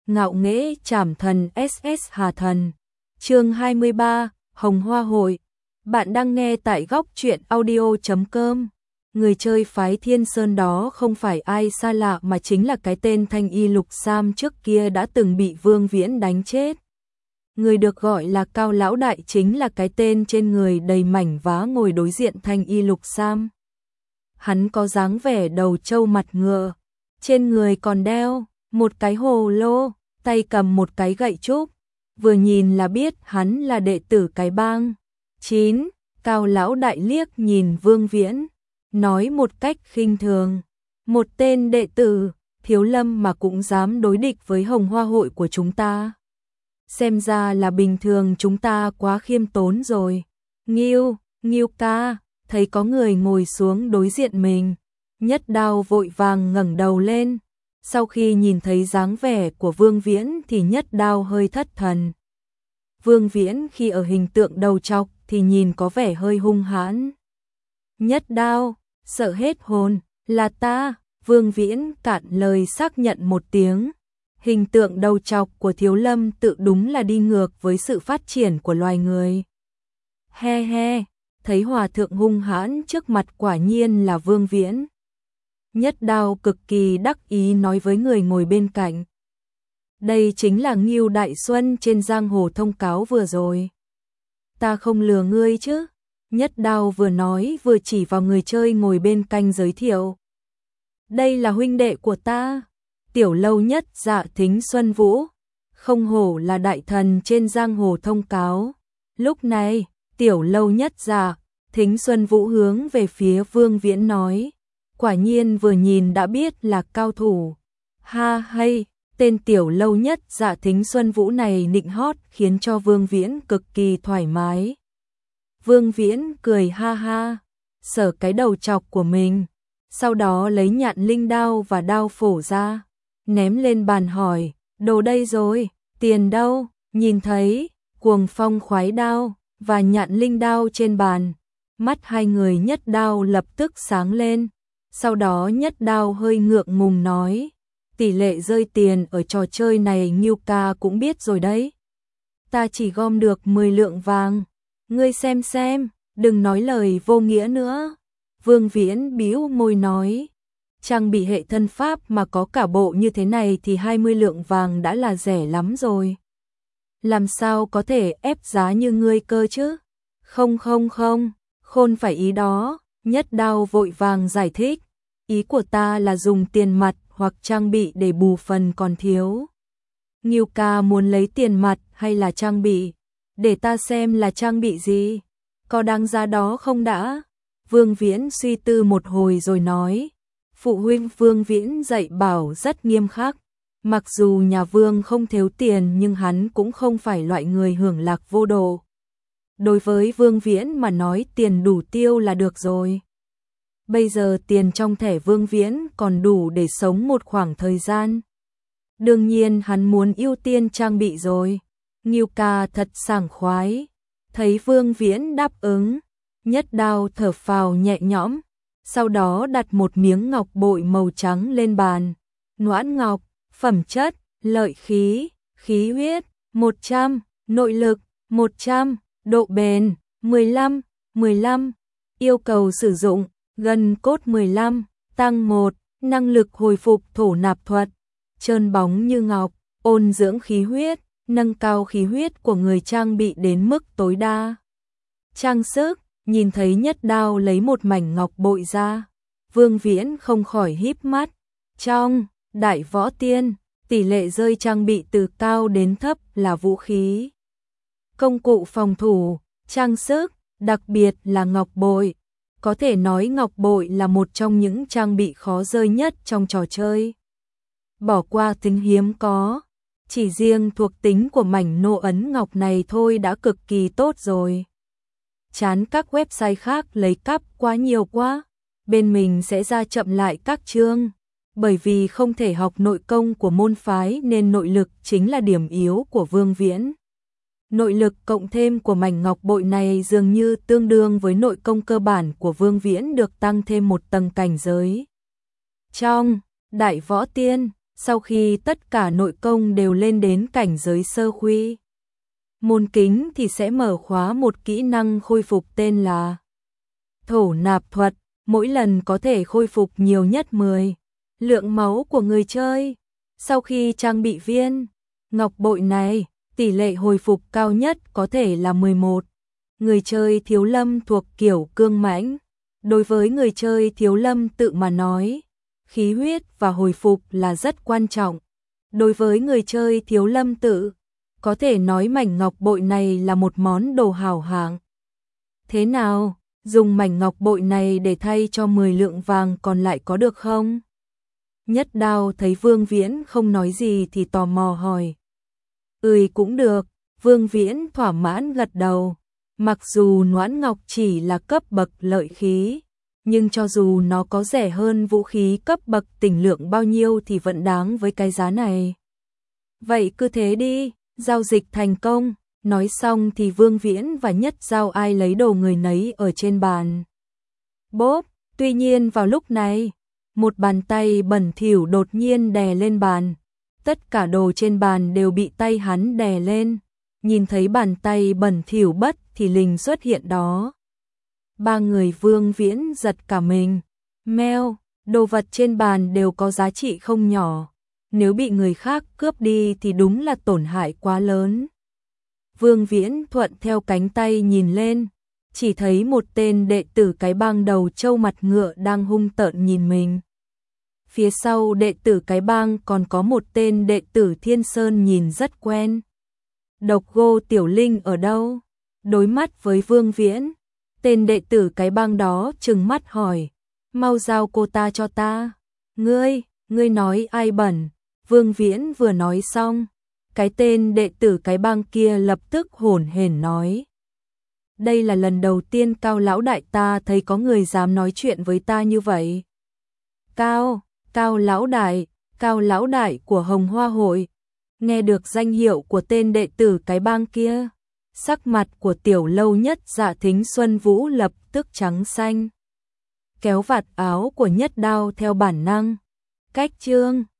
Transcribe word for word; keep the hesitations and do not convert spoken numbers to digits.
ngạo nghễ trảm thần ét ét Hà Thần. Chương hai mươi ba, Hồng Hoa Hội. Bạn đang nghe tại góc truyện audio chấm com. Người chơi phái Thiên Sơn đó không phải ai xa lạ mà chính là cái tên Thanh Y Lục Sam trước kia đã từng bị Vương Viễn đánh chết. Người được gọi là Cao Lão Đại chính là cái tên trên người đầy mảnh vá ngồi đối diện Thanh Y Lục Sam. Hắn có dáng vẻ đầu trâu mặt ngựa, trên người còn đeo một cái hồ lô, tay cầm một cái gậy trúc, vừa nhìn là biết hắn là đệ tử cái bang. chín. Cao Lão Đại liếc nhìn Vương Viễn, nói một cách khinh thường, một tên đệ tử Thiếu Lâm mà cũng dám đối địch với Hồng Hoa Hội của chúng ta. Xem ra là bình thường chúng ta quá khiêm tốn rồi. Nghiêu, Nghiêu ca, thấy có người ngồi xuống đối diện mình, Nhất Đao vội vàng ngẩng đầu lên. Sau khi nhìn thấy dáng vẻ của Vương Viễn thì Nhất Đao hơi thất thần. Vương Viễn khi ở hình tượng đầu trọc thì nhìn có vẻ hơi hung hãn. Nhất Đao, sợ hết hồn, là ta. Vương Viễn cạn lời xác nhận một tiếng. Hình tượng đầu trọc của Thiếu Lâm tự đúng là đi ngược với sự phát triển của loài người. He he, thấy hòa thượng hung hãn trước mặt quả nhiên là Vương Viễn. Nhất Đao cực kỳ đắc ý nói với người ngồi bên cạnh. Đây chính là Ngưu Đại Xuân trên giang hồ thông cáo vừa rồi. Ta không lừa ngươi chứ? Nhất Đao vừa nói vừa chỉ vào người chơi ngồi bên cạnh giới thiệu. Đây là huynh đệ của ta, Tiểu Lâu Nhất Dạ Thính Xuân Vũ, không hổ là đại thần trên giang hồ thông cáo. Lúc này, Tiểu Lâu Nhất Dạ Thính Xuân Vũ hướng về phía Vương Viễn nói. Quả nhiên vừa nhìn đã biết là cao thủ. Ha hay, tên Tiểu Lâu Nhất Dạ Thính Xuân Vũ này nịnh hót khiến cho Vương Viễn cực kỳ thoải mái. Vương Viễn cười ha ha, sờ cái đầu chọc của mình, sau đó lấy nhạn linh đao và đao phổ ra, ném lên bàn hỏi, đồ đây rồi, tiền đâu? Nhìn thấy Cuồng Phong khoái đao và nhạn linh đao trên bàn, mắt hai người Nhất Đao lập tức sáng lên. Sau đó Nhất Đao hơi ngượng ngùng nói, tỷ lệ rơi tiền ở trò chơi này Nghiêu ca cũng biết rồi đấy. Ta chỉ gom được mười lượng vàng, ngươi xem xem, đừng nói lời vô nghĩa nữa. Vương Viễn bĩu môi nói, trang bị hệ thân pháp mà có cả bộ như thế này thì hai mươi lượng vàng đã là rẻ lắm rồi. Làm sao có thể ép giá như ngươi cơ chứ? Không không không, khôn phải ý đó. Nhất Đao vội vàng giải thích, ý của ta là dùng tiền mặt hoặc trang bị để bù phần còn thiếu. Nghiêu ca muốn lấy tiền mặt hay là trang bị? Để ta xem là trang bị gì, có đáng giá đó không đã? Vương Viễn suy tư một hồi rồi nói, phụ huynh Vương Viễn dạy bảo rất nghiêm khắc. Mặc dù nhà Vương không thiếu tiền nhưng hắn cũng không phải loại người hưởng lạc vô độ. Đối với Vương Viễn mà nói tiền đủ tiêu là được rồi. Bây giờ tiền trong thẻ Vương Viễn còn đủ để sống một khoảng thời gian. Đương nhiên hắn muốn ưu tiên trang bị rồi. Nghiêu ca thật sảng khoái. Thấy Vương Viễn đáp ứng, Nhất Đao thở phào nhẹ nhõm. Sau đó đặt một miếng ngọc bội màu trắng lên bàn. Noãn ngọc, phẩm chất, lợi khí, khí huyết, một trăm, nội lực, một trăm. Độ bền, mười lăm, mười lăm, yêu cầu sử dụng, gần cốt mười lăm, tăng một, năng lực hồi phục thổ nạp thuật, trơn bóng như ngọc, ôn dưỡng khí huyết, nâng cao khí huyết của người trang bị đến mức tối đa. Trang sức, nhìn thấy Nhất Đao lấy một mảnh ngọc bội ra, Vương Viễn không khỏi híp mắt. Trong Đại Võ Tiên, tỷ lệ rơi trang bị từ cao đến thấp là vũ khí, công cụ phòng thủ, trang sức, đặc biệt là ngọc bội. Có thể nói ngọc bội là một trong những trang bị khó rơi nhất trong trò chơi. Bỏ qua tính hiếm có, chỉ riêng thuộc tính của mảnh nô ấn ngọc này thôi đã cực kỳ tốt rồi. Chán các website khác lấy cắp quá nhiều quá, bên mình sẽ ra chậm lại các chương. Bởi vì không thể học nội công của môn phái nên nội lực chính là điểm yếu của Vương Viễn. Nội lực cộng thêm của mảnh ngọc bội này dường như tương đương với nội công cơ bản của Vương Viễn được tăng thêm một tầng cảnh giới. Trong Đại Võ Tiên, Sau khi tất cả nội công đều lên đến cảnh giới sơ khuy môn kính thì sẽ mở khóa một kỹ năng khôi phục tên là thổ nạp thuật, mỗi lần có thể khôi phục nhiều nhất mười lượng máu của người chơi. Sau khi trang bị viên ngọc bội này, tỷ lệ hồi phục cao nhất có thể là mười một. Người chơi thiếu lâm thuộc kiểu cương mãnh. Đối với người chơi thiếu lâm tự mà nói, khí huyết và hồi phục là rất quan trọng. Đối với người chơi thiếu lâm tự, có thể nói mảnh ngọc bội này là một món đồ hảo hạng. Thế nào, dùng mảnh ngọc bội này để thay cho mười lượng vàng còn lại có được không? Nhất Đao thấy Vương Viễn không nói gì thì tò mò hỏi. Ừi cũng được, Vương Viễn thỏa mãn gật đầu. Mặc dù Noãn Ngọc chỉ là cấp bậc lợi khí, nhưng cho dù nó có rẻ hơn vũ khí cấp bậc tỉnh lượng bao nhiêu thì vẫn đáng với cái giá này. Vậy cứ thế đi, giao dịch thành công. Nói xong thì Vương Viễn và Nhất Giao ai lấy đồ người nấy ở trên bàn. Bốp, tuy nhiên vào lúc này, một bàn tay bẩn thỉu đột nhiên đè lên bàn. Tất cả đồ trên bàn đều bị tay hắn đè lên. Nhìn thấy bàn tay bẩn thỉu bất thì lình xuất hiện đó. Ba người Vương Viễn giật cả mình. Meo, đồ vật trên bàn đều có giá trị không nhỏ. Nếu bị người khác cướp đi thì đúng là tổn hại quá lớn. Vương Viễn thuận theo cánh tay nhìn lên, chỉ thấy một tên đệ tử cái bang đầu trâu mặt ngựa đang hung tợn nhìn mình. Phía sau đệ tử cái bang còn có một tên đệ tử Thiên Sơn nhìn rất quen. Độc Cô Tiểu Linh ở đâu? Đối mắt với Vương Viễn, tên đệ tử cái bang đó trừng mắt hỏi, mau giao cô ta cho ta. Ngươi, ngươi nói ai bẩn? Vương Viễn vừa nói xong, cái tên đệ tử cái bang kia lập tức hổn hển nói. Đây là lần đầu tiên Cao lão đại ta thấy có người dám nói chuyện với ta như vậy. Cao, Cao lão đại, Cao lão đại của Hồng Hoa hội. Nghe được danh hiệu của tên đệ tử cái bang kia, sắc mặt của Tiểu Lâu Nhất Dạ Thính Xuân Vũ lập tức trắng xanh. Kéo vạt áo của Nhất Đao theo bản năng. Cách chương